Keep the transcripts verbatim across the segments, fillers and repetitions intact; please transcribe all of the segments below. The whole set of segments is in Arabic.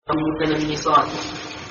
المتنمصات.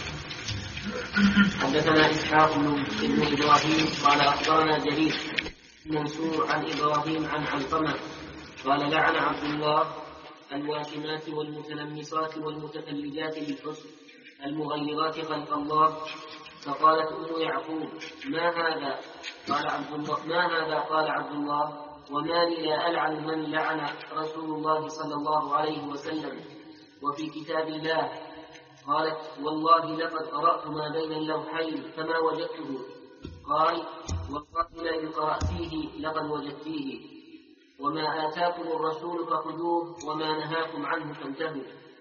حدثنا إسحاق بن إبراهيم قال أخبرنا جرير منصور عن إبراهيم عن علقمة قال لعن عبد الله الواشمات والمتنمصات والمتفلجات بالحسن المغيرات خلق الله. فقالت أم يعقوب ما هذا؟ قال عبد الله ما هذا؟ قال عبد الله وما لي لا ألعن من لعن رسول الله صلى الله عليه وسلم وفي كتاب الله. قالت والله لقد قرأت ما بين اللوحين فما وجدته. قال والله لئن قرأتيه لقد وجدتيه وما آتاكم الرسول فخذوه وما نهاكم عنه فانتهوا.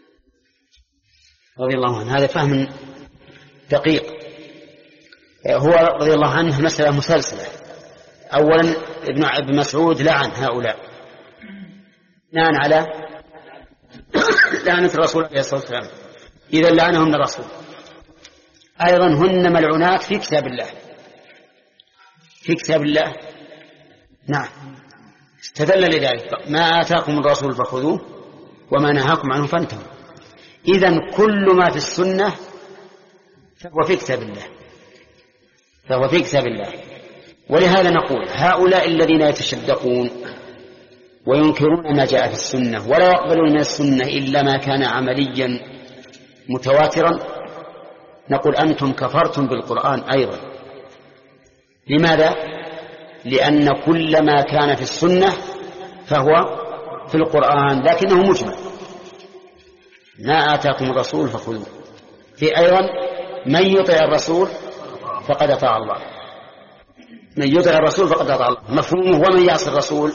رضي الله عنه. هذا فهم دقيق. هو رضي الله عنه مسألة مسلسلة. أولا ابن مسعود لعن هؤلاء بناء على لعنة الرسول عليه الصلاة والسلام، إذا لعنهم الرسول. أيضا هن ملعونات في كتاب الله، في كتاب الله. نعم، استدل لذلك ما آتاكم الرسول فخذوه وما نهاكم عنه فانتهوا. إذن كل ما في السنة فهو في كتاب الله، فهو في كتاب الله. ولهذا نقول هؤلاء الذين يتشدقون وينكرون ما جاء في السنة ولا يقبلون من السنة إلا ما كان عمليا متواترا، نقول أنتم كفرتم بالقرآن أيضا. لماذا؟ لأن كل ما كان في السنة فهو في القرآن لكنه مجمل. ما آتاكم الرسول فخذوه. في أيضا من يطع الرسول فقد أطاع الله، من يطع الرسول فقد أطاع الله، مفهومه ومن يعصي الرسول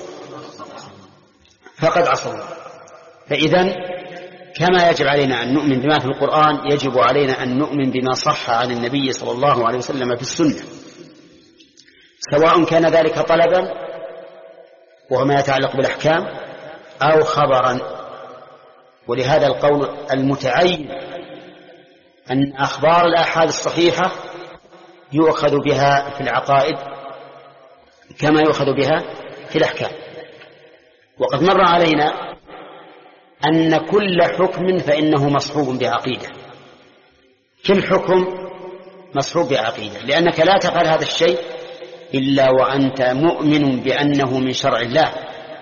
فقد عصى الله. فإذن كما يجب علينا أن نؤمن بما في القرآن يجب علينا أن نؤمن بما صح عن النبي صلى الله عليه وسلم في السنة، سواء كان ذلك طلبا وهو ما يتعلق بالأحكام أو خبرا. ولهذا القول المتعين أن أخبار الآحاد الصحيحة يؤخذ بها في العقائد كما يؤخذ بها في الأحكام. وقد مر علينا أن كل حكم فإنه مصحوب بعقيدة، كل حكم مصحوب بعقيدة، لأنك لا تفعل هذا الشيء إلا وأنت مؤمن بأنه من شرع الله.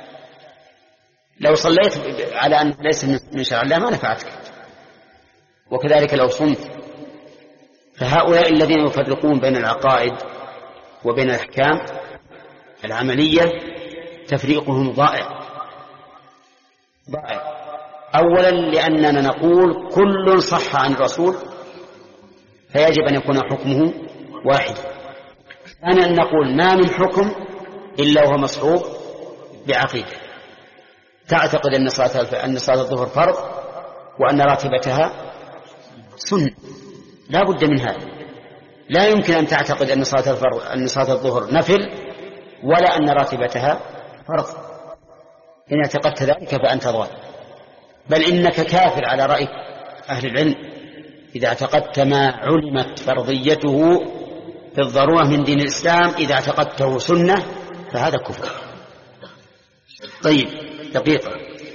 لو صليت على أنه ليس من شرع الله ما نفعتك، وكذلك لو صمت. فهؤلاء الذين يفرقون بين العقائد وبين الأحكام العملية تفريقهم ضائع ضائع. أولا لأننا نقول كل صح عن الرسول فيجب أن يكون حكمه واحد. ثانيا نقول ما من حكم إلا وهو مصحوب بعقيدة. تعتقد أن صلاة أن صلاة الظهر فرض وأن راتبتها سنة، لا بد من هذا. لا يمكن أن تعتقد أن صلاة الفرض أن صلاة الظهر نفل ولا أن راتبتها فرض. إن اعتقدت ذلك فأنت ضال، بل إنك كافر على رأي أهل العلم إذا اعتقدت ما علمت فرضيته في الضرورة من دين الإسلام، إذا اعتقدته سنة فهذا كفر. طيب دقيقة.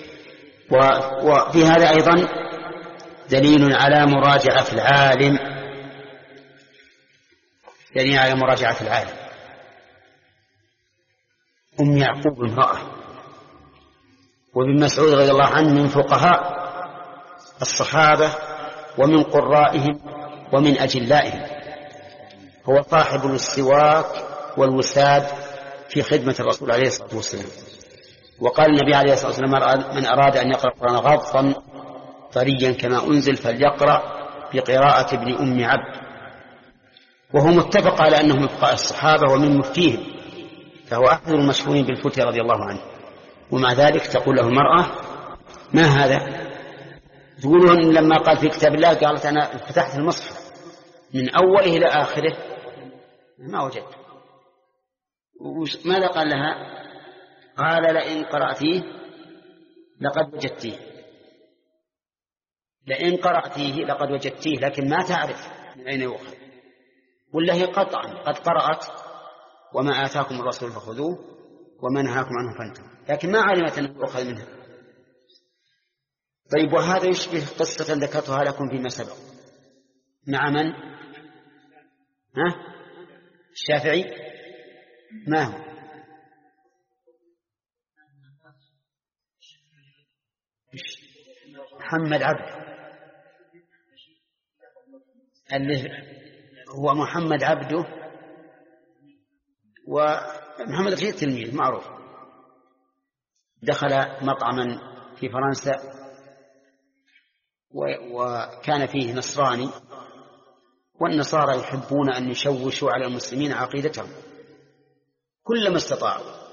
وفي هذا أيضا دليل على مراجعة العالم، دليل على مراجعة العالم. أم يعقوب امرأة، وابن مسعود رضي الله عنه من فقهاء الصحابة ومن قرائهم ومن أجلائهم، هو صاحب السواك والوساد في خدمة الرسول عليه الصلاة والسلام. وقال النبي عليه الصلاة والسلام من أراد أن يقرأ القرآن غضا طريا كما أنزل فليقرأ بقراءة ابن أم عبد. وهو متفق على أنه من فقهاء الصحابة ومن مفتيهم، فهو أحد المشهورين بالفتية رضي الله عنه. ومع ذلك تقول له المرأة ما هذا؟ تقولون لما قال في كتاب الله قالت أنا فتحت المصحف من أوله إلى آخره ما وجدت. ماذا قال لها؟ قال لئن قرأتيه لقد وجدتيه، لئن قرأتيه لقد وجدتيه، لكن ما تعرف من أين يؤخذ. ولا هي قطعا قد قرأت وما آتاكم الرسول فخذوه وما نهاكم عنه فانتهوا، لكن ما علمت أنه يؤخذ منها. طيب وهذا يشبه قصة ذكرتها لكم فيما سبق مع من؟ ها؟ الشافعي. ما هو؟ محمد عبد اللي هو محمد عبده، ومحمد رشيد تلميذ معروف دخل مطعما في فرنسا وكان فيه نصراني، والنصارى يحبون أن يشوشوا على المسلمين عقيدتهم كلما استطاعوا،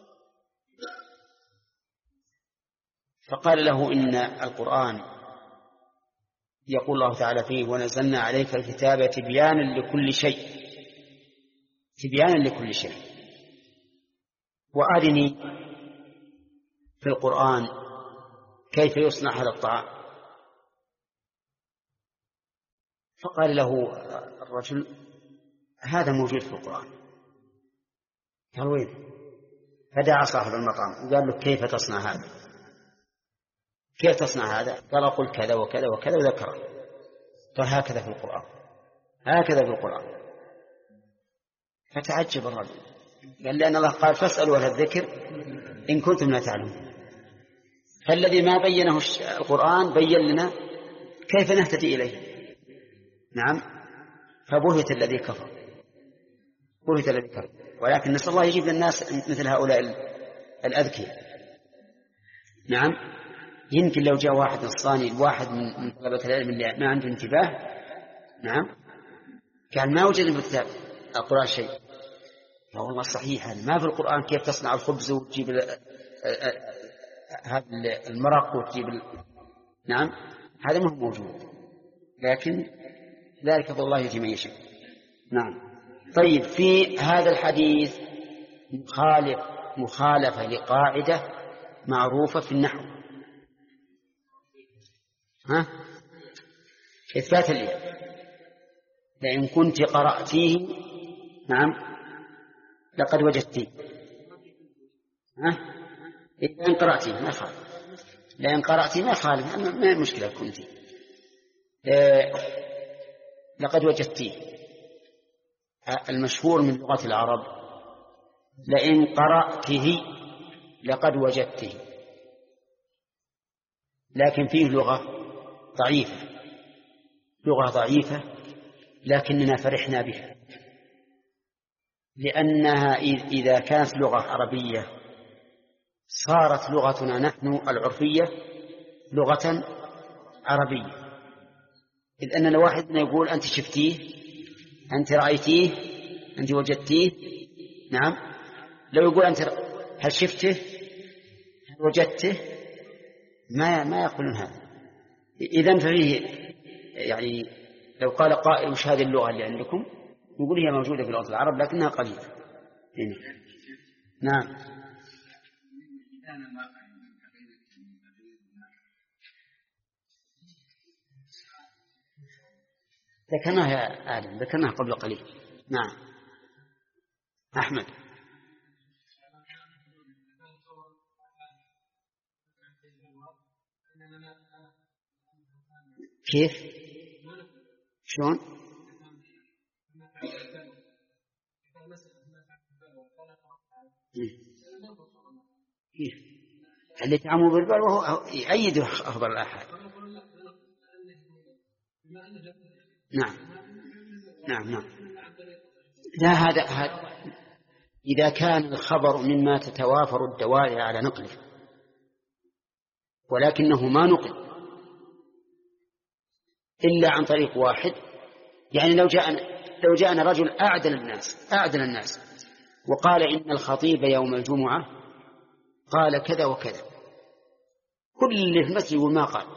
فقال له إن القرآن يقول الله تعالى فيه ونزلنا عليك الكتاب تبيانا لكل شيء، تبيانا لكل شيء، وأرني في القرآن كيف يصنع هذا الطعام. فقال له الرجل هذا موجود في القرآن. قال وين؟ فدعا صاحب المطعم وقال له كيف تصنع هذا؟ كيف تصنع هذا؟ قال قل كذا وكذا وكذا وذكره. قال هكذا في القرآن، هكذا في القرآن. فتعجب الرجل، قال لأن الله قال فاسألوا أهل الذكر إن كنتم لا تعلمون. فالذي ما بينه القرآن بين لنا كيف نهتدي إليه. نعم. فبهت الذي كفر، بهت الذي كفر. ولكن نسأل الله يجيب للناس مثل هؤلاء الأذكياء. نعم. يمكن لو جاء واحد نصراني، الواحد من طلبة العلم اللي ما عنده انتباه، نعم، كان ما وجد في الكتاب القرآن شيء. لا والله صحيح، هذا ما في القرآن كيف تصنع الخبز وتجيب هذا المرق وتجيب ال... نعم، هذا ما هو موجود، لكن ذلك فضل الله يؤتيه من يشاء. نعم. طيب في هذا الحديث مخالف مخالفة لقاعدة معروفة في النحو، ها؟ إثبات الياء. لئن كنت قرأتيه، نعم، لقد وجدتيه. ها؟ لئن قرأتيه ما خالف، لئن قرأتيه ما خالف، ما مشكلة كنت. آه لقد وجدتيه المشهور من لغة العرب، لئن قرأته لقد وجدته، لكن فيه لغة ضعيفة، لغة ضعيفة لكننا فرحنا بها، لأنها إذا كانت لغة عربية صارت لغتنا نحن العرفية لغة عربية. إذ أن الواحد يقول أنت شفتيه، أنت رأيتيه، أنت وجدتيه. نعم. لو يقول أنت هل شفته، هل وجدته، ما ما يقولون هذا. إذن فيه يعني لو قال قائل وش هذه اللغة اللي عندكم، يقول هي موجودة في لغة العرب لكنها قليلة. نعم. ذكرناها يا آدم، ذكرناها قبل قليل. نعم. أحمد. كيف؟ شلون؟ كيف؟ اللي تعموا بالبال وهو يأيد أخبار الآحاد. نعم نعم نعم. لا هذا هذا إذا كان الخبر مما تتوافر الدوائر على نقله ولكنه ما نقل إلا عن طريق واحد، يعني لو جاءنا لو جاءنا رجل أعدل الناس أعدل الناس وقال إن الخطيب يوم الجمعة قال كذا وكذا، كل اللي في المسجد يقول ما قال،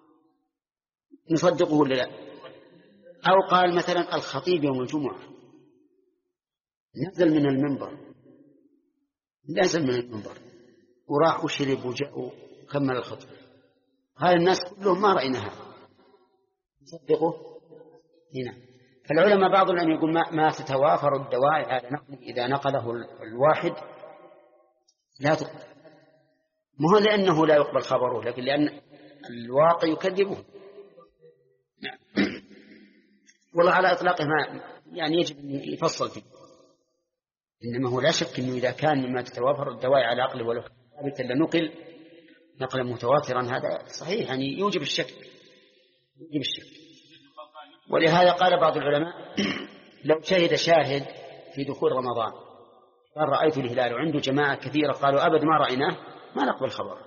نصدقه ولا لا؟ أو قال مثلا الخطيب يوم الجمعة نزل من المنبر نزل من المنبر وراح وشرب وجاء وكمل الخطبة، هذا الناس كلهم ما رأينا هذا، نصدقه هنا. فالعلماء بعض العلماء يقول ما, ما تتوافر الدواعي على نقله إذا نقله الواحد لا تقبل، مو لأنه لا يقبل خبره، لكن لأن الواقع يكذبه. نعم. والله على إطلاقه ما يعني يجب أن يفصل فيه، إنما هو لا شك أنه إذا كان مما تتوافر الدواعي على عقله ولو ثابتا لنقل نقلا متواترا هذا صحيح، يعني يوجب الشك يوجب الشك. ولهذا قال بعض العلماء لو شهد شاهد في دخول رمضان قال رأيت الهلال وعنده جماعة كثيرة قالوا أبد ما رأيناه ما نقبل خبر.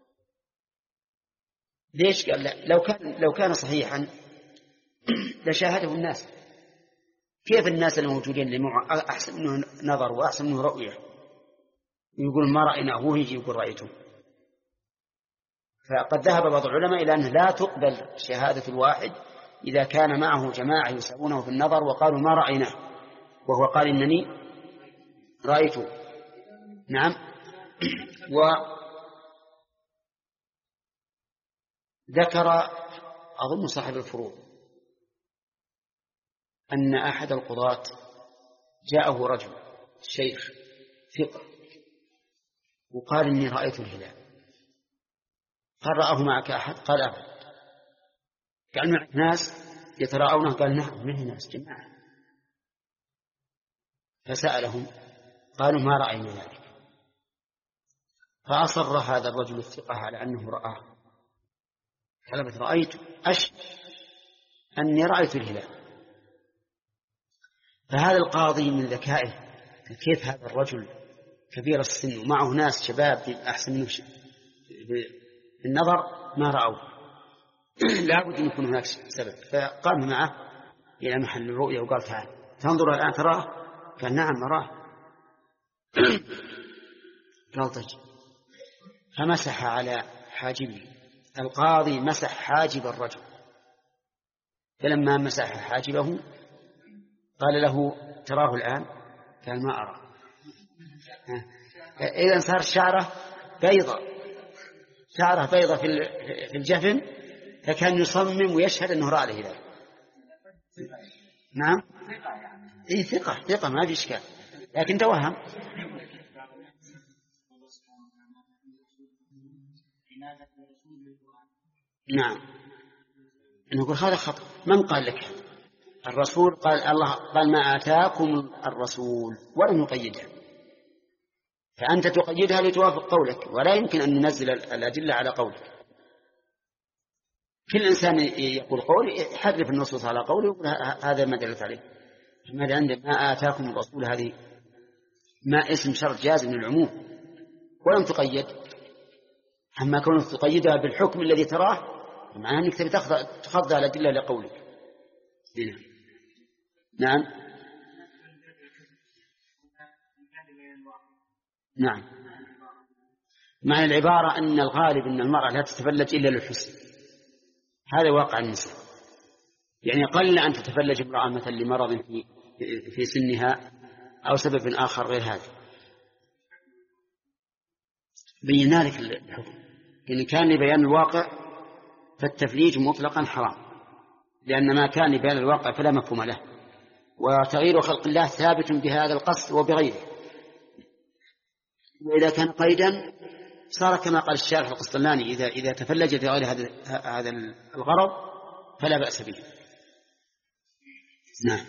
ليش؟ قال لو كان لو كان صحيحا لشاهده الناس. كيف الناس الموجودين اللي أحسن منه نظر وأحسن منه رؤية يقول ما رأيناه هو يجي يقول رأيته؟ فقد ذهب بعض العلماء إلى أنه لا تقبل شهادة الواحد إذا كان معه جماعة يساوونه في النظر وقالوا ما رأيناه وهو قال إنني رأيته. نعم. وذكر أظن صاحب الفروض أن أحد القضاة جاءه رجل شيخ ثقة وقال إني رأيت الهلال. قال رآه معك أحد؟ قال أبد. قال معك ناس يتراءونه؟ قال نعم منه ناس جماعة. فسألهم قالوا ما رأينا ذلك. فأصر هذا الرجل الثقة على أنه رآه. قال رأيت أشهد أني رأيت الهلال. فهذا القاضي من ذكائه كيف هذا الرجل كبير السن ومعه ناس شباب أحسن منه بالنظر ما رأوا لا بد أن يكون هناك سبب. فقام معه إلى محل الرؤية وقال تعال تنظر الآن تراه؟ قال نعم أراه. قال طيب. فمسح على حاجبه. القاضي مسح حاجب الرجل، فلما مسح حاجبه قال له تراه الآن؟ قال ما أرى. إذن صار شعره بيضة شعره بيضة في الجفن، فكان يصمم ويشهد أنه رأى الهلال. نعم. إيه ثقة ثقة ما في إشكال، لكن توهم. نعم. نقول هذا خطأ. من قال لك؟ الرسول قال الله قال ما آتاكم الرسول ولم يقيدها، فأنت تقيدها لتوافق قولك، ولا يمكن أن ننزل الأدلة على قولك. كل إنسان يقول قول يحرف النصوص على قوله ويقول هذا ما دلت عليه. ماذا عندما ما آتاكم الرسول هذه ما اسم شرط جازم من العموم ولم تقيد. أما كونك تقيدها بالحكم الذي تراه معناه أنك تبي تخضع الأدلة لقولك. هنا. نعم. نعم. معنى العبارة أن الغالب أن المرأة لا تتفلج إلا للحسن، هذا واقع النساء. يعني قل أن تتفلج امرأة مثلا لمرض في في سنها أو سبب آخر غير هذا. بينا لك الحكم إن كان لبيان الواقع فالتفليج مطلقا حرام، لأن ما كان لبيان الواقع فلا مفهوم له، وتغيير خلق الله ثابت بهذا القصد وبغيره. وإذا كان قيدا صار كما قال الشارح القسطلاني إذا إذا تفلج في غير هذا هذا الغرض فلا بأس به. نعم.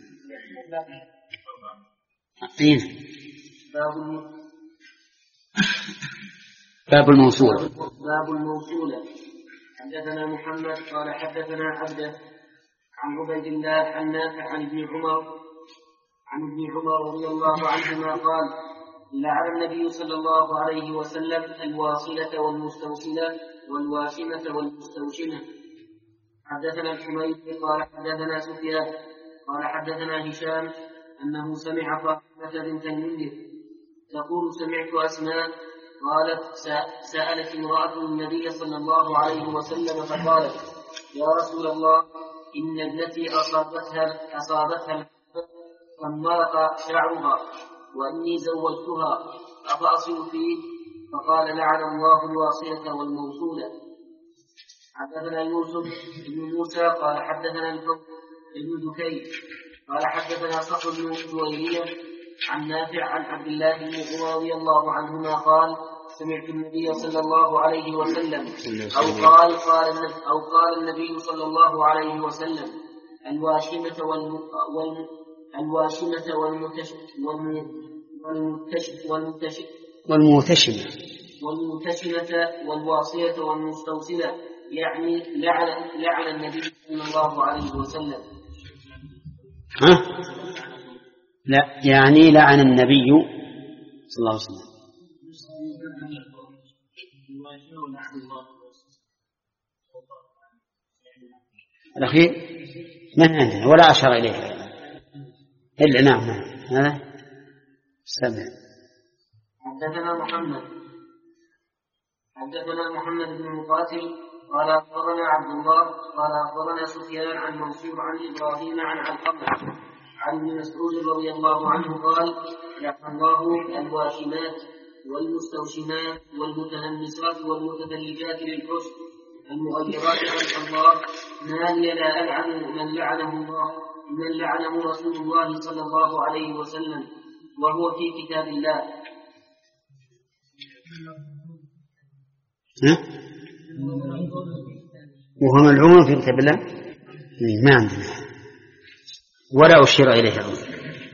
باب الموصول. باب الموصولة. حدثنا محمد قال حدثنا عبده عن عبيد الله عن نافع عن ابن عمر عن ابن عمر رضي الله عنهما قال لعن النبي صلى الله عليه وسلم الواصلة والمستوصلة والواشمة والمستوشمة. حدثنا الحميدي قال حدثنا سفيان قال حدثنا هشام أنه سمع فاطمة بنت المنذر تقول سمعت أسماء قالت سألت امرأة النبي صلى الله عليه وسلم فقالت يا رسول الله إن ابنتي أصابتها أصابتها فانمرق شعرها وإني زوجتها أفأصل فيه؟ فقال لعن الله الواصلة والموصولة. حدثنا يوسف بن موسى قال حدثنا ابن دكين قال حدثنا صخر بن جويرية عن نافع عن عبد الله بن عمر رضي الله عنهما قال سمعت النبي صلى الله عليه وسلم أو قال قال أو قال النبي صلى الله عليه وسلم الواشمة والم الواشمة والمتش والمتش والمتش والموتشمة والمتشمة والواصية والمستوصلة، يعني لعن لعن النبي صلى الله عليه وسلم. ها؟ لا، يعني لعن النبي صلى الله عليه وسلم. الأخير ما عندنا ولا أشار إليه إلا نعم هذا سمع. حدثنا محمد حدثنا محمد بن مقاتل قال أخبرنا عبد الله قال أخبرنا سفيان عن منصور عن إبراهيم عن علقمة عن ابن مسعود رضي الله عنه قال لعن الله الواشمات والمستوشمات والمتنمسات والمتفلجات للحسن المغيرات خلق الله، ما لي لا ألعن من لعنه الله من لعنه رسول الله صلى الله عليه وسلم وهو في كتاب الله. وهو ملعون في كتاب الله ما عندنا ولا أشير إليه أولا.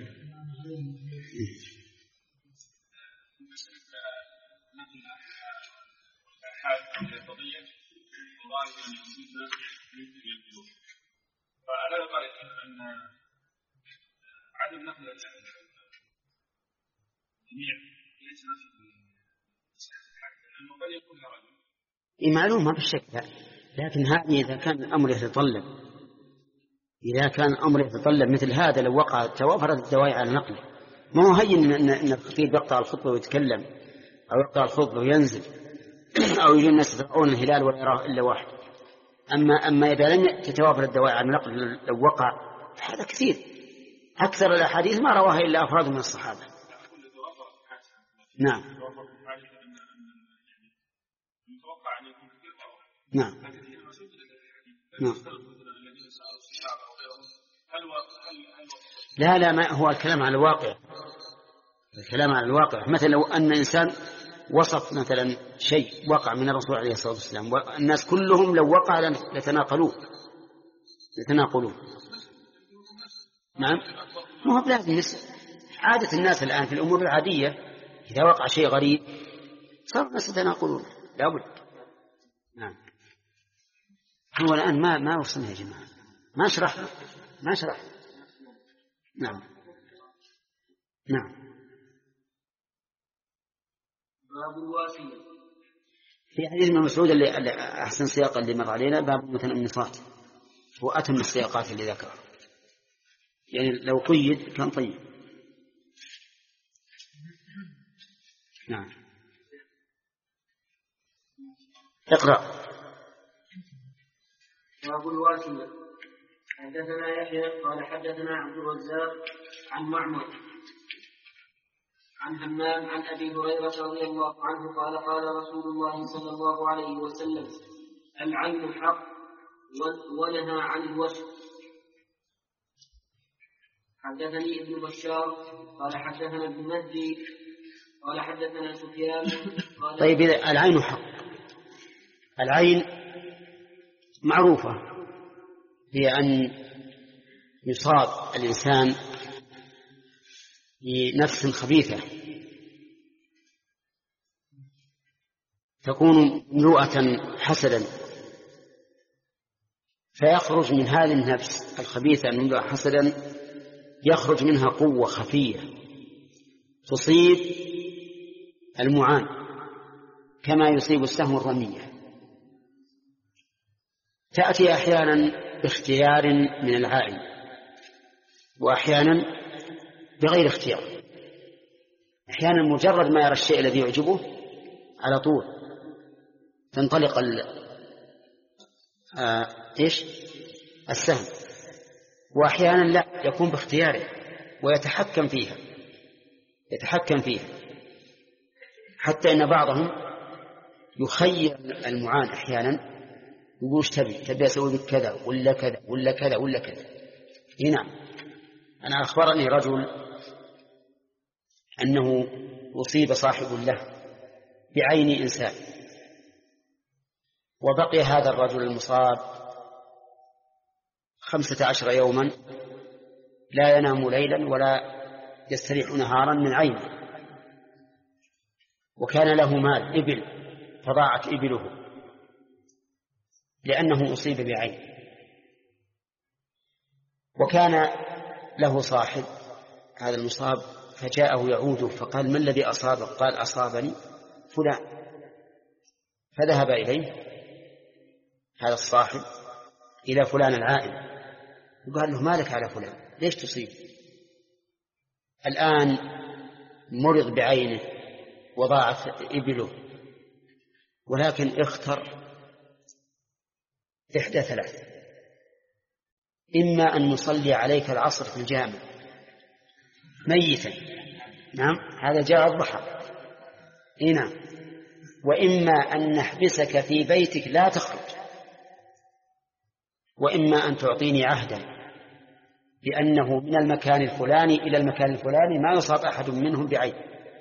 فأنا قال أن عدم نقل الجميع ليس لأنه قد يكون رجل معلوم ما بالشك، لكن هذه إذا كان الأمر يتطلب إذا كان الأمر يتطلب مثل هذا لو وقع توافرت الدواعي على نقله. ما هو هين أن الخطيب يقطع الخطبة ويتكلم أو يقطع الخطبة وينزل أو يجي الناس يتابعون الهلال ولا يراه إلا واحد. أما أما إذا لم تتوافر الدواعي على نقل لو وقع هذا كثير. أكثر الأحاديث ما رواها إلا أفراد من الصحابة. نعم نعم نعم لا لا ما هو الكلام على الواقع. الكلام على الواقع مثلا لو أن إنسان وصف مثلا شيء وقع من الرسول عليه الصلاة والسلام والناس كلهم لو وقع لتناقلوه لتناقلوه نعم ما هو بلازم عادة الناس الآن في الأمور العادية إذا وقع شيء غريب صار الناس يتناقلون لا بد. نعم هو الآن ما ما وصلنا يا جماعة ما شرح ما شرح. نعم نعم باب الواسية. في حديث ابن مسعود اللي أحسن سياق اللي مر علينا باب المتنمصات هو أتم السياقات اللي ذكرها يعني لو قيد كان طيب. نعم اقرأ. باب الواسية. حدثنا يحيى قال حدثنا عبد الرزاق عن معمر عن همام عن أبي هريرة رضي الله عنه قال قال رسول الله صلى الله عليه وسلم العين حق ونهى عن الوشم. حدثني ابن بشار قال حدثنا ابن مهدي قال حدثنا سفيان قال طيب العين حق. العين معروفة هي أن يصاب الإنسان بنفس خبيثة تكون مملوءة حسدا فيخرج من هذه النفس الخبيثة المملوءة حسدا يخرج منها قوة خفية تصيب المعان كما يصيب السهم الرمية. تأتي أحيانا باختيار من العائن وأحيانا بغير اختيار. أحيانا مجرد ما يرى الشيء الذي يعجبه على طول تنطلق ال... آه... إيش السهم، وأحيانا لا يكون باختياره ويتحكم فيها يتحكم فيها حتى إن بعضهم يخير المعان أحيانا يقول ايش تبي تبي أسوي بك كذا ولا كذا ولا كذا ولا كذا. نعم أنا أخبرني رجل أنه أصيب صاحب له بعين إنسان، وبقي هذا الرجل المصاب خمسة عشر يوما لا ينام ليلا ولا يستريح نهارا من عينه، وكان له مال إبل فضاعت إبله لأنه أصيب بعين، وكان له صاحب هذا المصاب فجاءه يعوده فقال: ما الذي أصابك؟ قال: أصابني فلان. فذهب إليه هذا الصاحب إلى فلان العائل وقال له: مالك على فلان؟ ليش تصيب؟ الآن مرض بعينه وضاعت إبله، ولكن اختر إحدى ثلاث: إما أن نصلي عليك العصر في الجامع ميتا، نعم هذا جاء الضحى، نعم، وإما أن نحبسك في بيتك لا تخرج، وإما أن تعطيني عهدا بأنه من المكان الفلاني إلى المكان الفلاني ما يصاب أحد منهم بعين.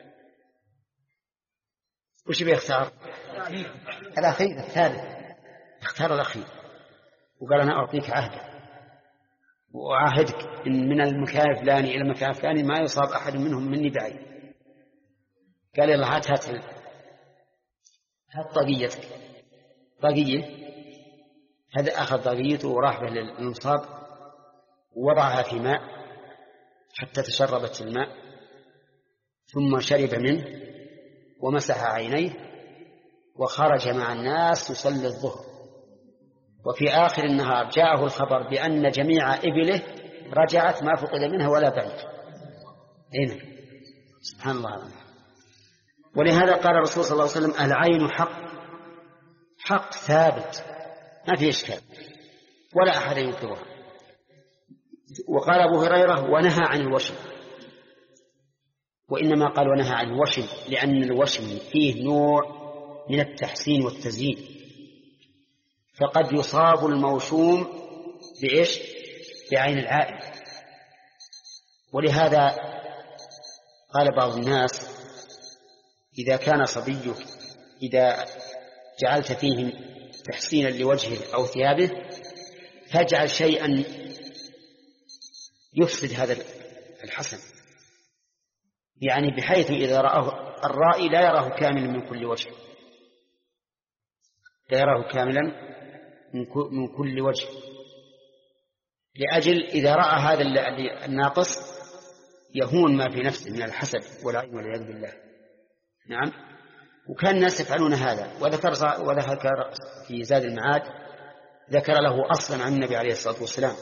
وش بيختار؟ الأخير الثالث، اختار الأخير وقال: أنا أعطيك عهدا وأعهدك إن من المكان الفلاني إلى المكان الفلاني ما يصاب أحد منهم مني بعين. قال: يلا هات هات هات طاقيتك. طاقية، هذا أخذ طاقيته وراح به للمصاب ووضعها في ماء حتى تشربت الماء، ثم شرب منه ومسح عينيه وخرج مع الناس يصلي الظهر. وفي آخر النهار جاءه الخبر بأن جميع إبله رجعت ما فقد منها ولا بعيد. هنا سبحان الله. ولهذا قال الرسول صلى الله عليه وسلم: العين حق، حق ثابت ما في إشكال ولا أحد ينكرها. وقال أبو هريرة: ونهى عن الوشم. وإنما قال ونهى عن الوشم لأن الوشم فيه نوع من التحسين والتزيين، فقد يصاب الموشوم بإيش؟ بعين العائل. ولهذا قال بعض الناس: إذا كان صبيك إذا جعلت فيه تحسينا لوجهه أو ثيابه فاجعل شيئا يفسد هذا الحسن، يعني بحيث إذا رآه الرائي لا يراه كاملا من كل وجه، لا يراه كاملا من كل وجه، لأجل إذا رأى هذا الناقص يهون ما في نفسه من الحسد والعين والعياذ بالله. نعم. وكان الناس يفعلون هذا. وذكر وذكر في زاد المعاد ذكر له أصلا عن النبي عليه الصلاة والسلام.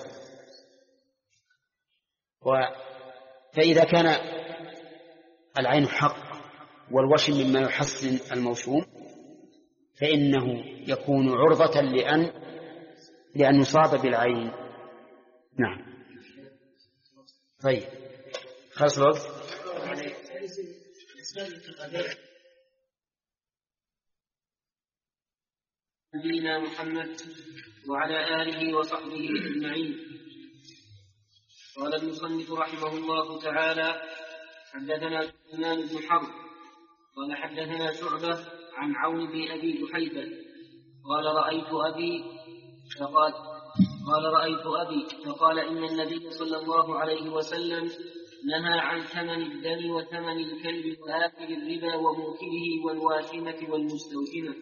فإذا كان العين حق والوشم مما يحسن الموشوم فإنه يكون عرضة لأن لأن يصاب بالعين. نعم. طيب خلص الوقت. نبينا محمد وعلى آله وصحبه أجمعين. قال المصنف رحمه الله تعالى: حدثنا سليمان بن حرب قال حدثنا شعبة عن عون بن أبي جحيفة قال رأيت أبي فقال قال رأيت أبي فقال إن النبي صلى الله عليه وسلم نهى عن ثمن الدم وثمن الكلب وآكل الربا وموكله والواشمة والمستوشمة.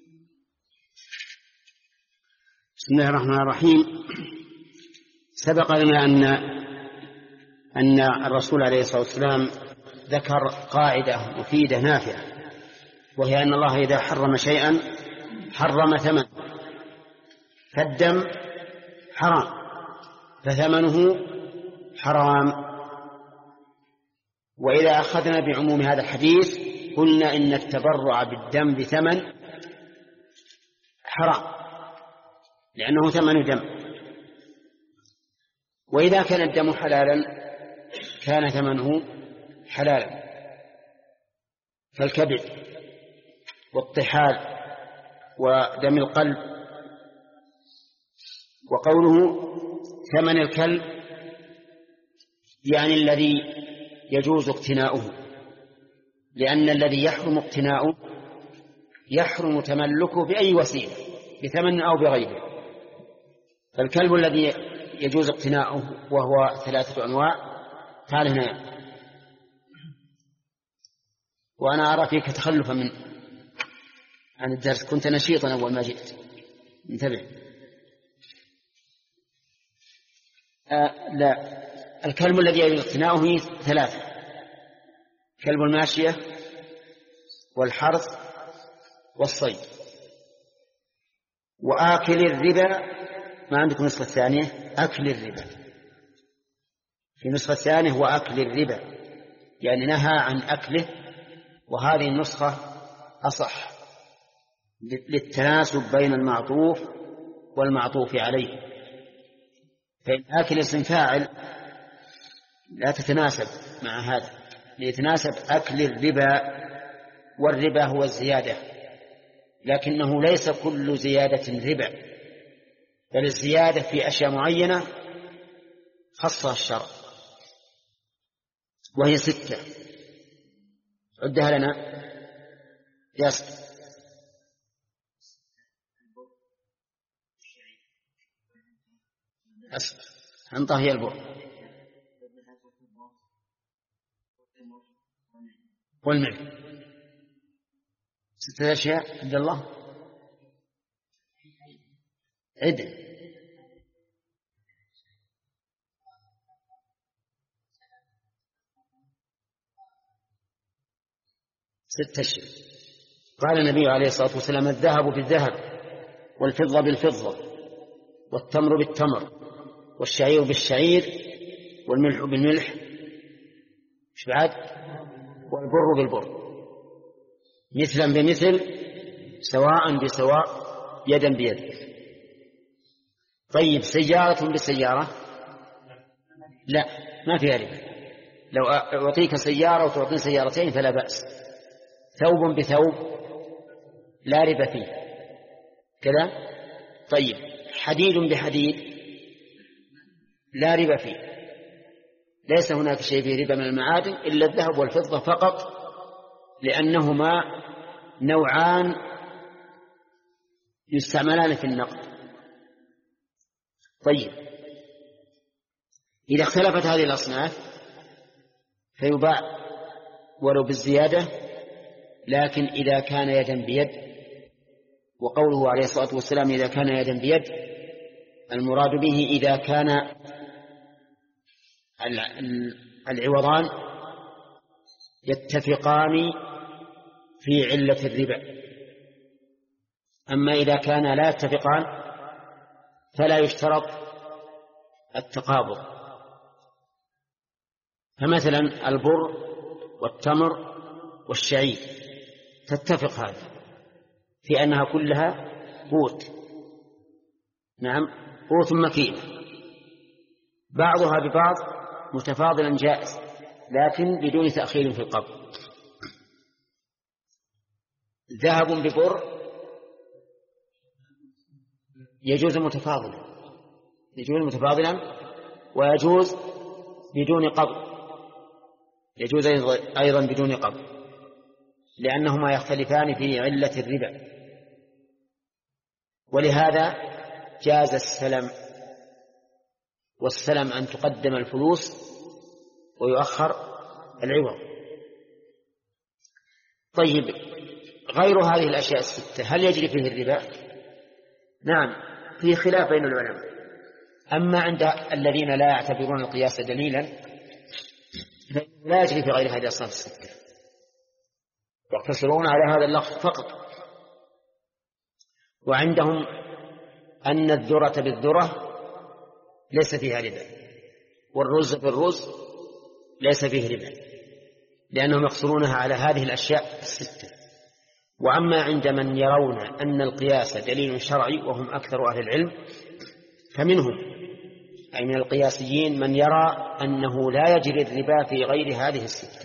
بسم الله الرحمن الرحيم. سبق لنا أن أن الرسول عليه الصلاة والسلام ذكر قاعدة مفيدة نافعة، وهي أن الله إذا حرم شيئا حرم ثمن، فالدم حرام فثمنه حرام. وإذا أخذنا بعموم هذا الحديث قلنا إن التبرع بالدم بثمن حرام لأنه ثمن دم. وإذا كان الدم حلالا كان ثمنه حلالا، فالكبد والطحال ودم القلب. وقوله ثمن الكلب يعني الذي يجوز اقتناؤه، لأن الذي يحرم اقتناؤه يحرم تملكه بأي وسيلة بثمن أو بغيره. فالكلب الذي يجوز اقتناؤه وهو ثلاثة أنواع تعال هنا. وأنا أرى فيك تخلفا من عن الدرس، كنت نشيطا أول ما جئت. انتبه. آه لا، الكلب الذي يجوز اقتناؤه ثلاثة: كلب الماشية والحرث والصيد. وآكل الربا، ما عندكم نسخة ثانية؟ أكل الربا في نسخة ثانية، وأكل الربا يعني نهى عن أكله، وهذه النسخة أصح للتناسب بين المعطوف والمعطوف عليه. فإن آكل اسم فاعل لا تتناسب مع هذا، ليتناسب أكل الربا، والربا هو الزيادة، لكنه ليس كل زيادة ربا، بل الزيادة في أشياء معينة خصها الشرع، وهي ستة. عدها لنا ياسر. أنطه هي البر والملح. ستة أشياء. عبد الله عدل. ستة أشياء. قال النبي عليه الصلاة والسلام: الذهب بالذهب، والفضة بالفضة، والتمر بالتمر، والشعير بالشعير، والملح بالملح، مش بعد؟ والبر بالبر، مثلا بمثل، سواء بسواء، يدا بيد. طيب سيارة بسيارة؟ لا، ما فيها ربا. لو أعطيك سيارة وتعطيني سيارتين فلا بأس. ثوب بثوب لا ربا فيه كذا. طيب حديد بحديد لا ربا فيه، ليس هناك شيء فيه ربا من المعادن إلا الذهب والفضة فقط، لأنهما نوعان يستعملان في النقد. طيب إذا اختلفت هذه الأصناف فيباع ولو بالزيادة، لكن إذا كان يدا بيد، وقوله عليه الصلاة والسلام إذا كان يدا بيد المراد به إذا كان العوضان يتفقان في علة الربا. أما إذا كان لا يتفقان فلا يشترط التقابض. فمثلا البر والتمر والشعير تتفق هذه في أنها كلها قوت، نعم قوت مكين، بعضها ببعض متفاضلا جائز، لكن بدون تأخير في القبض. ذهب ببر يجوز متفاضلا، يجوز متفاضلا ويجوز بدون قبض، يجوز أيضا بدون قبض، لأنهما يختلفان في علة الربا. ولهذا جاز السلم، والسلم أن تقدم الفلوس ويؤخر العوض. طيب غير هذه الأشياء الستة هل يجري فيه الربا؟ نعم، فيه خلاف بين العلماء. أما عند الذين لا يعتبرون القياس دليلا لا يجري في غير هذه الأصناف الستة، يقتصرون على هذا اللفظ فقط. وعندهم أن الذرة بالذرة ليس فيها ربا، والرز بالرز ليس فيه ربا، لأنهم يقصرونها على هذه الأشياء الستة. وأما عند من يرون أن القياس دليل شرعي وهم أكثر أهل العلم فمنهم، أي من القياسيين، من يرى أنه لا يجري الربا في غير هذه الستة،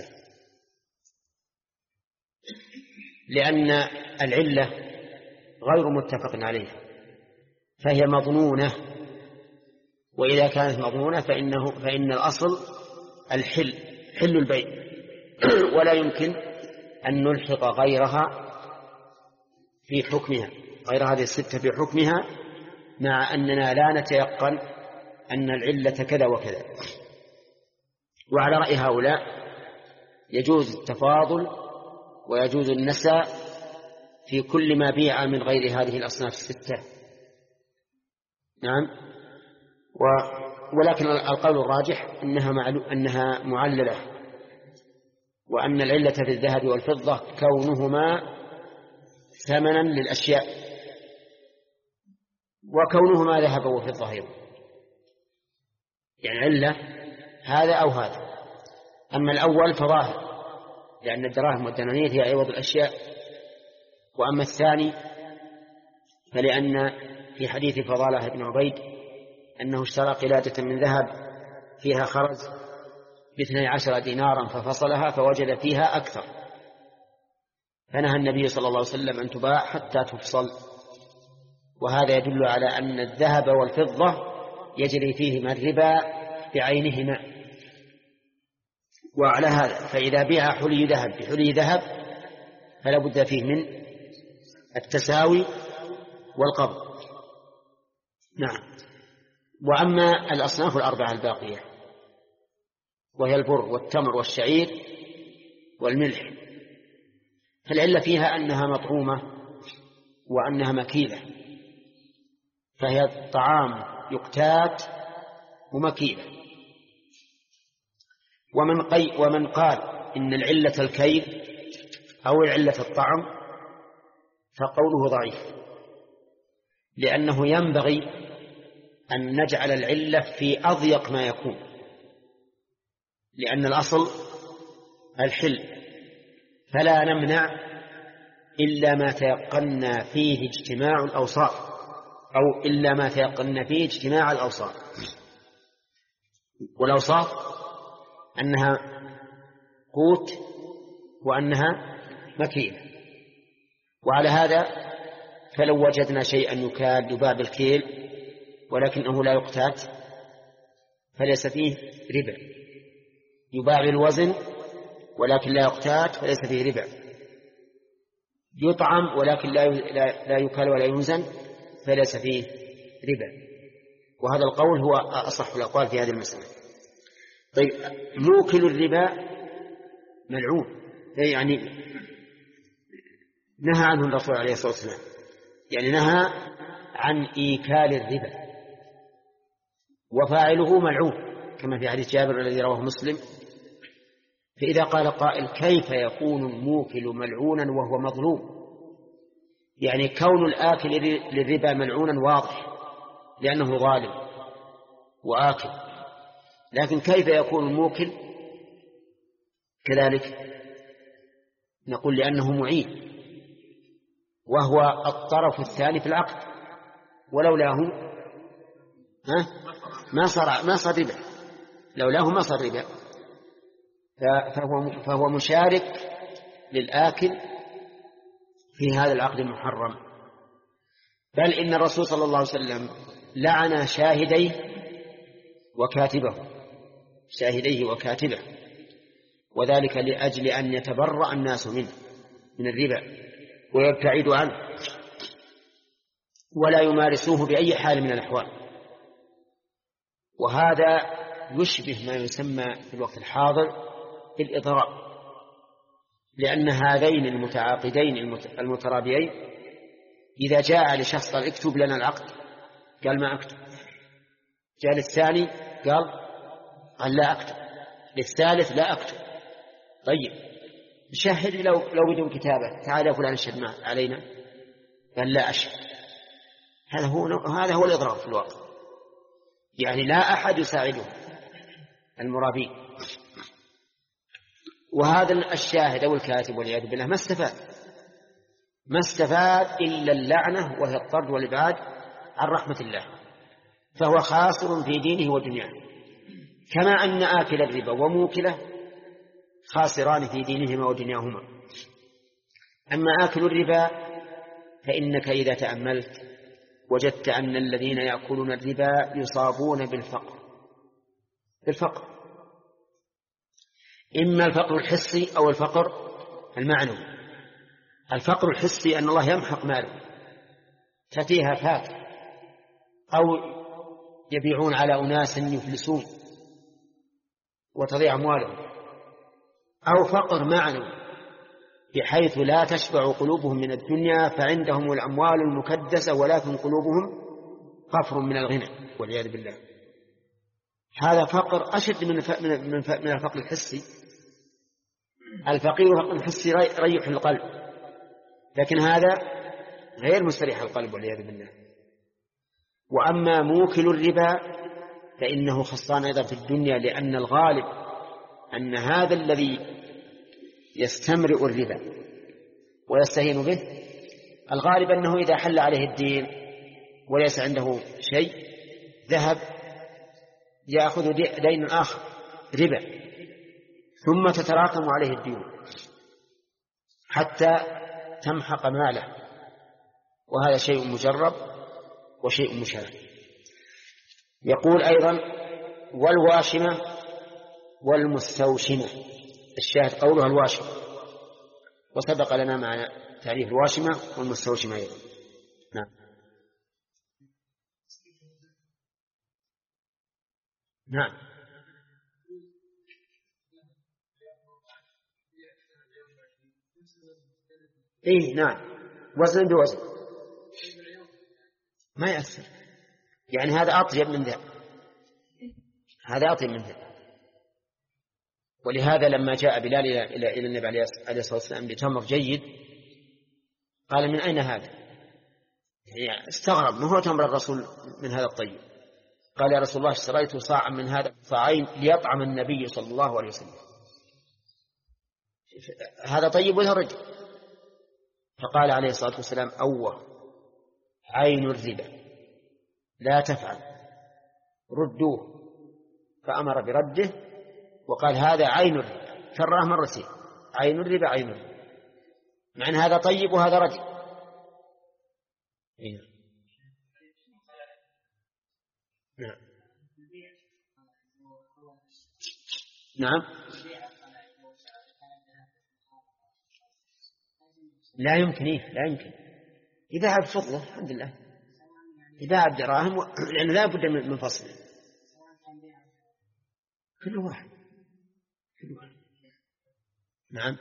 لأن العلة غير متفق عليها فهي مظنونة، وإذا كانت مظنونة فإنه فإن الأصل الحل حل البيع، ولا يمكن أن نلحق غيرها في حكمها، غير هذه الستة في حكمها، مع أننا لا نتيقن أن العلة كذا وكذا. وعلى رأي هؤلاء يجوز التفاضل ويجوز النساء في كل ما بيع من غير هذه الأصناف الستة. نعم. و ولكن القول الراجح أنها, أنها معللة، وأن العلة في الذهب والفضة كونهما ثمنا للأشياء، وكونهما ذهب وفضة أيضا، يعني علة هذا أو هذا. أما الأول فظاهر، لأن الدراهم والدنانير هي عوض الأشياء. وأما الثاني فلأن في حديث فضالة بن عبيد أنه اشترى قلادة من ذهب فيها خرز باثني عشر دينارا ففصلها فوجد فيها أكثر، فنهى النبي صلى الله عليه وسلم أن تباع حتى تفصل. وهذا يدل على أن الذهب والفضة يجري فيهما الربا بعينهما. وعلى هذا فإذا بيع حلي ذهب بحلي ذهب فلا بد فيه من التساوي والقبض. نعم. وأما الأصناف الأربعة الباقية وهي البر والتمر والشعير والملح، فالعلة فيها أنها مطعومة وأنها مكيلة، فهي طعام يقتات ومكيلة. ومن, قي ومن قال إن العلة الكيل أو العلة الطعم فقوله ضعيف، لأنه ينبغي أن نجعل العلة في أضيق ما يكون، لأن الأصل الحل، فلا نمنع إلا ما تيقنا فيه اجتماع الأوصاف، أو إلا ما تيقنا فيه اجتماع الأوصاف. والأوصاف أنها قوت وأنها مكيلة. وعلى هذا فلو وجدنا شيئا يكاد يباع بالكيل ولكنه لا يقتات فليس فيه ربا، يباع بالوزن ولكن لا يقتات فليس فيه ربا، يطعم ولكن لا لا يكال ولا يوزن فليس فيه ربا. وهذا القول هو أصح الأقوال في هذه المسألة. طيب، موكل الربا ملعون، يعني نهى عنه الرسول عليه الصلاة والسلام، يعني نهى عن إيكال الربا، وفاعله ملعون كما في حديث جابر الذي رواه مسلم. فإذا قال قائل كيف يكون الموكل ملعونا وهو مظلوم؟ يعني كون الآكل للربا ملعونا واضح لأنه ظالم وآكل، لكن كيف يكون الموكل كذلك؟ نقول لأنه معين وهو الطرف الثاني في العقد، ولولاه ها ما صار ما صار ربا، لولاه ما صار ربا، فهو فهو مشارك للآكل في هذا العقد المحرم. بل إن الرسول صلى الله عليه وسلم لعن شاهديه وكاتبه شاهديه وكاتبه وذلك لأجل أن يتبرأ الناس منه من الربا ويبتعدوا عنه ولا يمارسوه بأي حال من الأحوال. وهذا يشبه ما يسمى في الوقت الحاضر بالإضرار، لأن هذين المتعاقدين المترابيين إذا جاء لشخص قال اكتب لنا العقد قال ما أكتب، جاء للثاني قال قال لا أكتب، للثالث لا أكتب. طيب شهد لو لو بدون كتابة، تعال يا فلان اشهد علينا، قال لا أشهد. هذا هو هذا هو الإضرار في الواقع، يعني لا أحد يساعده المرابين. وهذا الشاهد أو الكاتب والعياذ بالله ما استفاد ما استفاد إلا اللعنة وهي الطرد والإبعاد عن رحمة الله، فهو خاسر في دينه ودنياه، كما أن آكل الربا وموكله خاسران في دينهما ودنياهما. أما آكل الربا فإنك إذا تأملت وجدت أن الذين يأكلون الربا يصابون بالفقر بالفقر إما الفقر الحسي أو الفقر المعنوي. الفقر الحسي أن الله يمحق ماله، تأتيها فات، أو يبيعون على أناس يفلسون وتضيع أموالهم، أو فقر معنوي بحيث لا تشبع قلوبهم من الدنيا فعندهم الأموال المكدسة ولكن قلوبهم قفر من الغنى والعياذ بالله. هذا فقر أشد من من الفقر الحسي. الفقير فقر الحسي يريح القلب، لكن هذا غير مستريح القلب والعياذ بالله. وأما موكل الربا فإنه خصان أيضا في الدنيا، لأن الغالب أن هذا الذي يستمرئ الربا ويستهين به الغالب أنه إذا حل عليه الدين وليس عنده شيء ذهب يأخذ دين آخر ربا، ثم تتراكم عليه الدين حتى تمحق ماله، وهذا شيء مجرب وشيء مشاهد. يقول أيضا والواشمة والمستوشمة، الشاهد قولها الواشمة، وسبق لنا معنى تعريف الواشمة والمستوشمة أيضا. نعم نعم إيه نعم، وزن بوزن ما يأثر، يعني هذا أطيب من ذا، هذا أطيب من ذا. ولهذا لما جاء بلال إلى إلى النبي عليه الصلاة والسلام بتمر جيد قال من أين هذا؟ يعني استغرب، ما هو تمر الرسول من هذا الطيب؟ قال يا رسول الله اشتريت صاعا من هذا صاعين ليطعم النبي صلى الله عليه وسلم. هذا طيب ولا رجل؟ فقال عليه الصلاة والسلام أوه عين الربا لا تفعل، ردوه، فأمر برده وقال هذا عين الربا، كرره مرتين، عين الربا عين الربا، مع أن هذا طيب وهذا رجل. نعم نعم لا يمكن، إيه لا يمكن، إذا عبد فضله الحمد لله، إذا عبد دراهم لأن لا بد من فصله، كل واحد كل واحد. نعم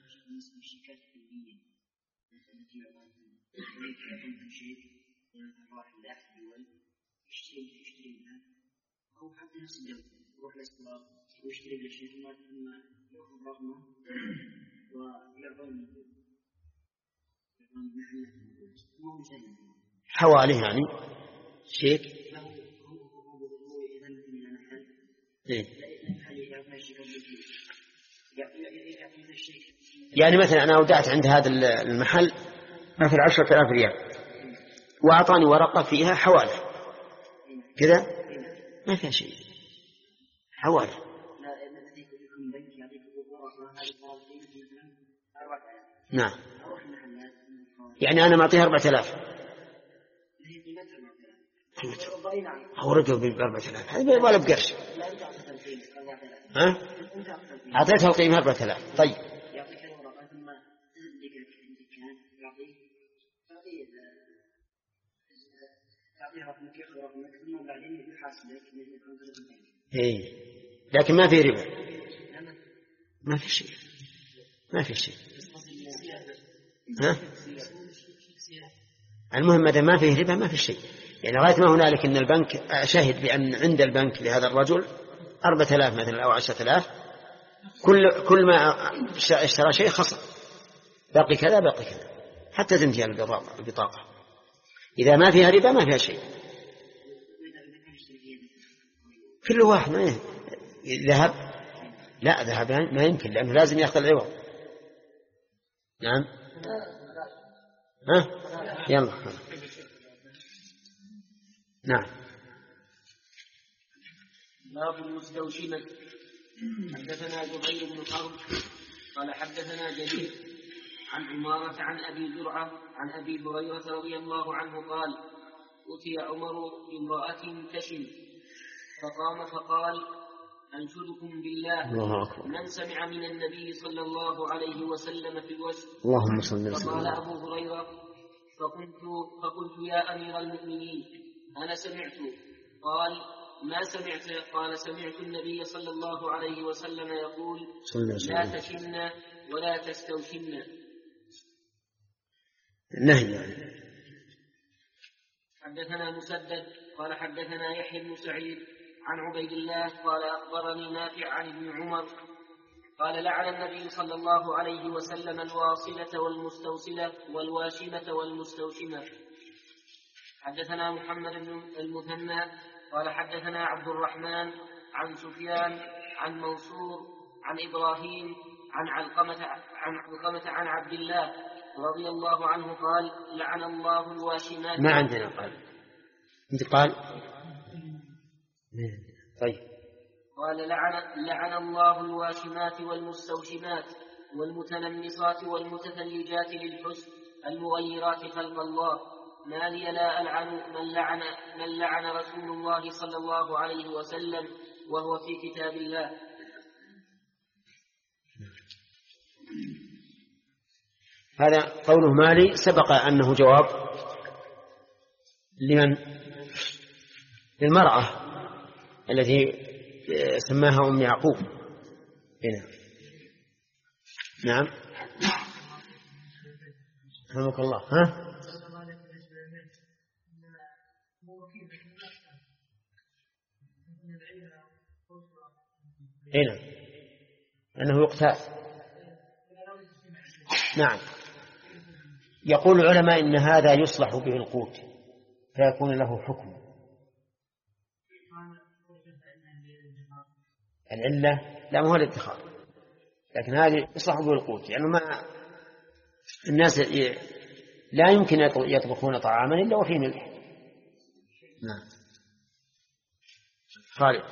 أو حتى نفس الجو يروح للسواق ويشتري لشيء ثم يأخذ رقمه ويعطون حوالي يعني شيك إيه؟ يعني مثلا أنا أودعت عند هذا المحل مثل عشرة آلاف ريال وأعطاني ورقة فيها حوالي كذا ما فيها شيء، حوالي. نعم يعني أنا معطيها أربعة آلاف أو رجل بأربعة آلاف، هذا ولا بقرش، ها أعطيتها القيمة أربعة آلاف. طيب إيه لكن ما في ربا، ما في شيء، ما في شيء، ها المهم إذا ما فيه ربا ما في شيء. يعني رأيت ما هنالك إن البنك شهد بأن عند البنك لهذا الرجل أربعة آلاف مثلا أو عشرة آلاف، كل كل ما اشترى شيء خصم، باقي كذا باقي كذا حتى تنتهي البطاقة. إذا ما فيها ربا ما فيها شيء. كل واحد ما ذهب، لا ذهب ما يمكن لأنه لازم يأخذ العوض. نعم ها يلا نعم. باب المستوشمة. حدثنا زهير بن حرب قال حدثنا جرير عن عمارة عن أبي زرعة عن أبي هريرة رضي الله عنه قال أتي عمر بامرأة تشم فقام فقال أنشدكم بالله الله أكبر. من سمع من النبي صلى الله عليه وسلم في الوجه. اللهم صل وسلم. فقال أبو هريرة فقلت, فقلت يا أمير المؤمنين أنا سمعت. قال ما سمعت؟ قال سمعت النبي صلى الله عليه وسلم يقول لا تشن ولا تستوشن. نهي يعني. حدثنا مسدد قال حدثنا يحيى بن سعيد عن عبيد الله قال أخبرني نافع عن ابن عمر قال لعن النبي صلى الله عليه وسلم الواصلة والمستوصلة والواشمة والمستوشمة. حدثنا محمد بن المثنى قال حدثنا عبد الرحمن عن سفيان عن منصور عن إبراهيم عن علقمة عن علقمة عن عبد الله رضي الله عنه قال لعن الله الواشمات. ما عندنا قال انت قال طيب. قال لعن, لعن الله الواشمات والمستوشمات والمتنمصات والمتثلجات للحسن المغيرات خلق الله. ما لي لا ألعن من لعن, من لعن رسول الله صلى الله عليه وسلم وهو في كتاب الله. هذا قوله مالي سبق أنه جواب لمن؟ للمرأة التي سماها أم يعقوب هنا. نعم رحمك الله. ها هنا أنه يقتال. نعم يقول العلماء إن هذا يصلح به القوت فيكون له حكم. العلة لا مو الادخار لكن هذه يصلح به القوت يعني ما الناس لا يمكن يطبخون طعاما إلا وفيه ملح. نعم خالد.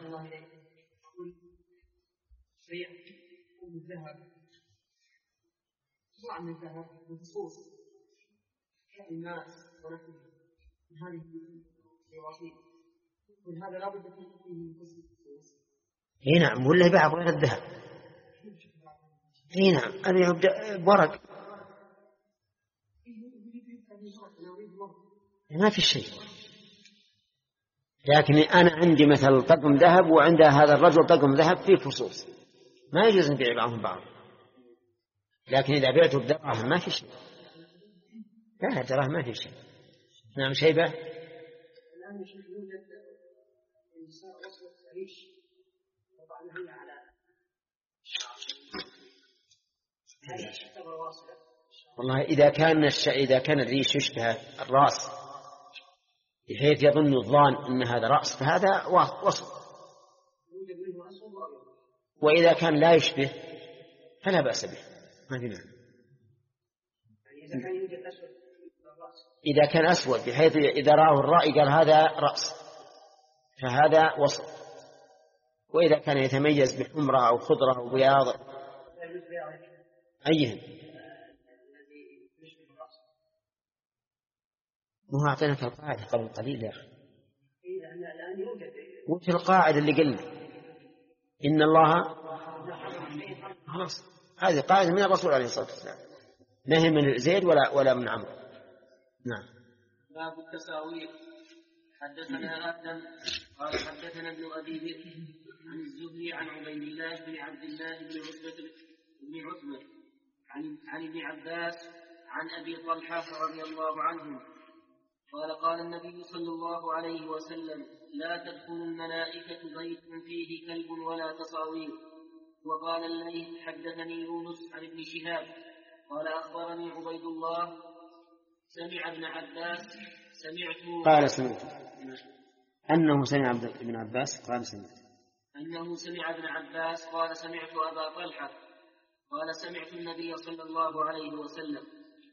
طبعا من الذهب بخصوص الماس ونحوه من هذه الرواسيل من هذا لا بد فيه من خصوص. اي نعم ولا يباع غير الذهب. اي نعم ابيع بورق ما في شيء. لكن انا عندي مثل طقم ذهب وعند هذا الرجل طقم ذهب فيه فصوص ما يجوز نبيع بعضهم بعض. لكن إذا بعته بدراهم ما في شيء. لا دراهم ما في شيء. نعم شيبة. الآن يوجد نساء وصلت تعيش وضعنا هي على والله إذا كان الش... إذا كان الريش يشبه الرأس بحيث يظن الظان أن هذا رأس فهذا وصل. وإذا كان لا يشبه فلا بأس به ما في معنى. إذا كان أسود بحيث إذا رآه الرأي قال هذا رأس فهذا وصل. وإذا كان يتميز بحمرة أو خضرة أو بياض أيهم ما أعطيناك القاعدة قبل قليل يا أخي. وش القاعدة اللي قلنا إن الله خلاص هذه قاعدة من الرسول عليه الصلاة والسلام نهي من زيد ولا ولا من عمرو. نعم. باب التساوير. حدثنا آدم قال حدثنا ابن أبي ذئب عن الزهري عن عبيد الله بن عبد الله بن عتبة بن عتبة عن عن ابن عباس عن أبي طلحة رضي الله عنه قال قال النبي صلى الله عليه وسلم لا تدخل الملائكة بيت فيه كلب ولا تصاوير. وقال الليث حدثني يونس عن ابن شهاب قال أخبرني عبيد الله سمع ابن عباس سمعت قال سمعت أنه سمع ابن عباس قال سمعت أنه سمع ابن عباس قال سمعت أبا طلحة قال سمعت النبي صلى الله عليه وسلم.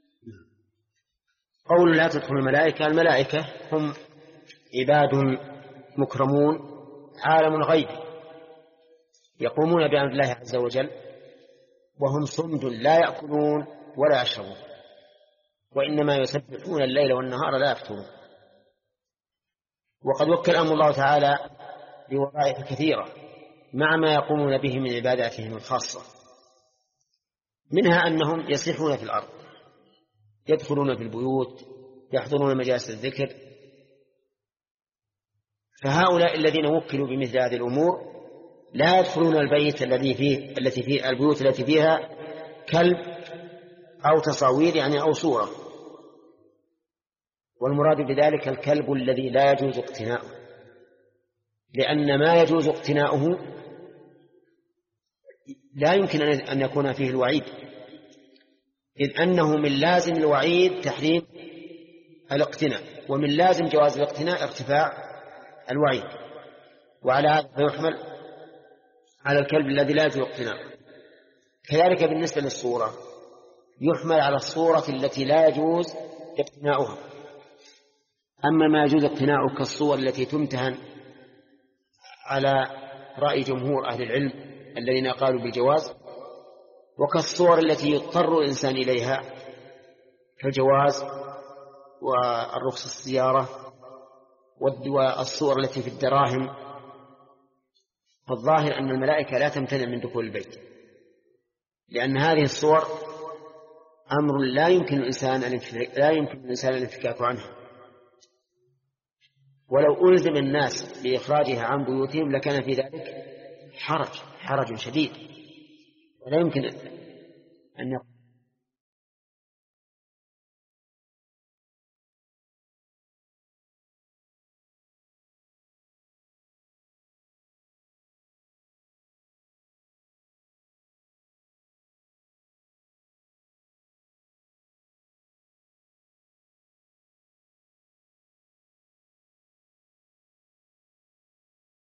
قول لا تدخل الملائكة الملائكة هم عباد مكرمون عالم الغيب يقومون بأمر الله عز وجل وهم صمد لا يأكلون ولا يشربون وإنما يسبحون الليل والنهار لا يفترون. وقد وكل أمر الله تعالى بوظائف كثيرة مع ما يقومون به من عباداتهم الخاصة، منها أنهم يصيحون في الأرض، يدخلون في البيوت، يحضرون مجالس الذكر. فهؤلاء الذين وكلوا بمثل هذه الأمور لا يدخلون البيت الذي فيه التي فيه البيوت التي فيها كلب أو تصاوير يعني أو صورة، والمراد بذلك الكلب الذي لا يجوز اقتناؤه، لأن ما يجوز اقتناؤه لا يمكن أن يكون فيه الوعيد، إذ أنه من لازم الوعيد تحريم الاقتناء، ومن لازم جواز الاقتناء ارتفاع الوعيد، وعلى هذا فيحمل على الكلب الذي لا يجوز اقتناؤه. كذلك بالنسبة للصورة يحمل على الصورة التي لا يجوز اقتناؤها. أما ما يجوز اقتناؤه كالصور التي تمتهن على رأي جمهور أهل العلم الذين قالوا بالجواز، وكالصور التي يضطر الإنسان إليها كالجواز والرخص السيارة والصور التي في الدراهم، فالظاهر أن الملائكة لا تمتنع من دخول البيت، لأن هذه الصور أمر لا يمكن الإنسان أن لا يمكن الإنسان الانفكاك عنه، ولو ألزم الناس بإخراجها عن بيوتهم لكان في ذلك حرج حرج شديد، ولا يمكن أن